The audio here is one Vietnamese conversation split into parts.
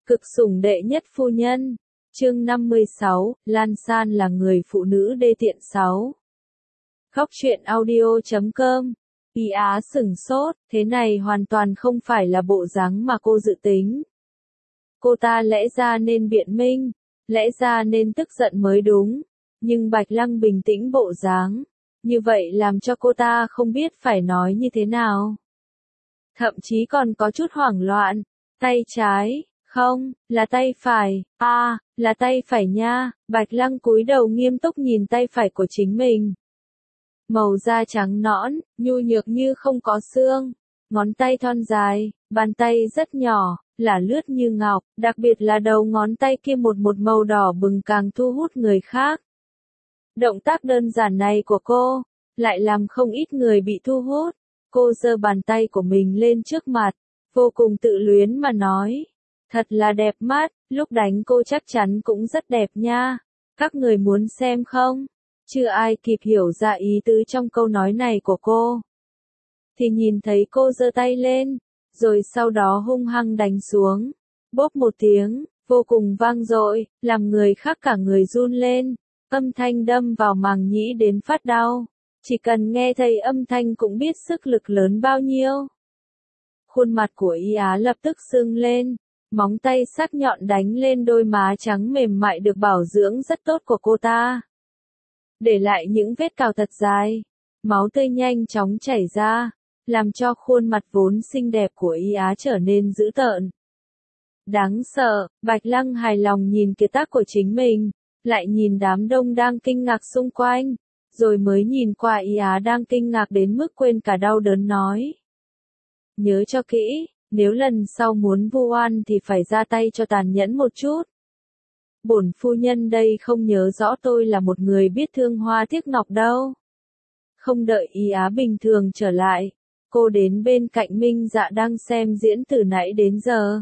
Cực sủng đệ nhất phu nhân. Chương 56, Lan San là người phụ nữ đê tiện 6. Góc truyện audio.com. Y Á sửng sốt, thế này hoàn toàn không phải là bộ dáng mà cô dự tính. Cô ta lẽ ra nên biện minh, lẽ ra nên tức giận mới đúng, nhưng Bạch Lăng bình tĩnh bộ dáng, như vậy làm cho cô ta không biết phải nói như thế nào. Thậm chí còn có chút hoảng loạn, tay trái, không, là tay phải, là tay phải nha. Bạch Lăng cúi đầu nghiêm túc nhìn tay phải của chính mình. Màu da trắng nõn, nhu nhược như không có xương, ngón tay thon dài, bàn tay rất nhỏ, là lướt như ngọc, đặc biệt là đầu ngón tay kia một màu đỏ bừng càng thu hút người khác. Động tác đơn giản này của cô, lại làm không ít người bị thu hút. Cô giơ bàn tay của mình lên trước mặt, vô cùng tự luyến mà nói. Thật là đẹp mắt, lúc đánh cô chắc chắn cũng rất đẹp nha. Các người muốn xem không? Chưa ai kịp hiểu ra ý tứ trong câu nói này của cô. Thì nhìn thấy cô giơ tay lên, rồi sau đó hung hăng đánh xuống. Bốp một tiếng, vô cùng vang dội, làm người khác cả người run lên. Âm thanh đâm vào màng nhĩ đến phát đau. Chỉ cần nghe thấy âm thanh cũng biết sức lực lớn bao nhiêu. Khuôn mặt của Y Á lập tức sưng lên. Móng tay sắc nhọn đánh lên đôi má trắng mềm mại được bảo dưỡng rất tốt của cô ta. Để lại những vết cào thật dài. Máu tươi nhanh chóng chảy ra, làm cho khuôn mặt vốn xinh đẹp của Y Á trở nên dữ tợn. Đáng sợ, Bạch Lăng hài lòng nhìn kiệt tác của chính mình, lại nhìn đám đông đang kinh ngạc xung quanh, rồi mới nhìn qua Y Á đang kinh ngạc đến mức quên cả đau đớn nói. Nhớ cho kỹ. Nếu lần sau muốn vu oan thì phải ra tay cho tàn nhẫn một chút. Bổn phu nhân đây không nhớ rõ tôi là một người biết thương hoa tiếc ngọc đâu. Không đợi Y Á bình thường trở lại, cô đến bên cạnh Minh Dạ đang xem diễn từ nãy đến giờ.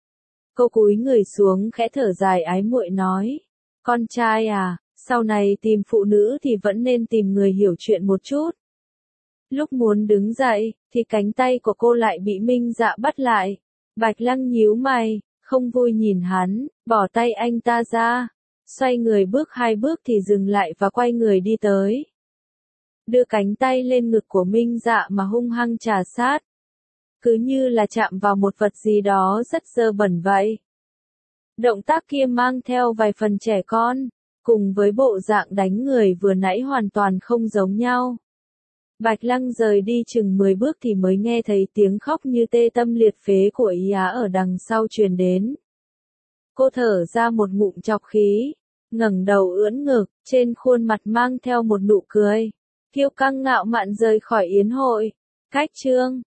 Cô cúi người xuống khẽ thở dài ái muội nói. Con trai à, sau này tìm phụ nữ thì vẫn nên tìm người hiểu chuyện một chút. Lúc muốn đứng dậy, thì cánh tay của cô lại bị Minh Dạ bắt lại. Bạch Lăng nhíu mày, không vui nhìn hắn, bỏ tay anh ta ra. Xoay người bước 2 bước thì dừng lại và quay người đi tới. Đưa cánh tay lên ngực của Minh Dạ mà hung hăng trà sát. Cứ như là chạm vào một vật gì đó rất dơ bẩn vậy. Động tác kia mang theo vài phần trẻ con, cùng với bộ dạng đánh người vừa nãy hoàn toàn không giống nhau. Bạch Lăng rời đi chừng 10 bước thì mới nghe thấy tiếng khóc như tê tâm liệt phế của Y Á ở đằng sau truyền đến. Cô thở ra một ngụm trọc khí, ngẩng đầu ưỡn ngực, trên khuôn mặt mang theo một nụ cười. Kiêu căng ngạo mạn rời khỏi yến hội. Cách chương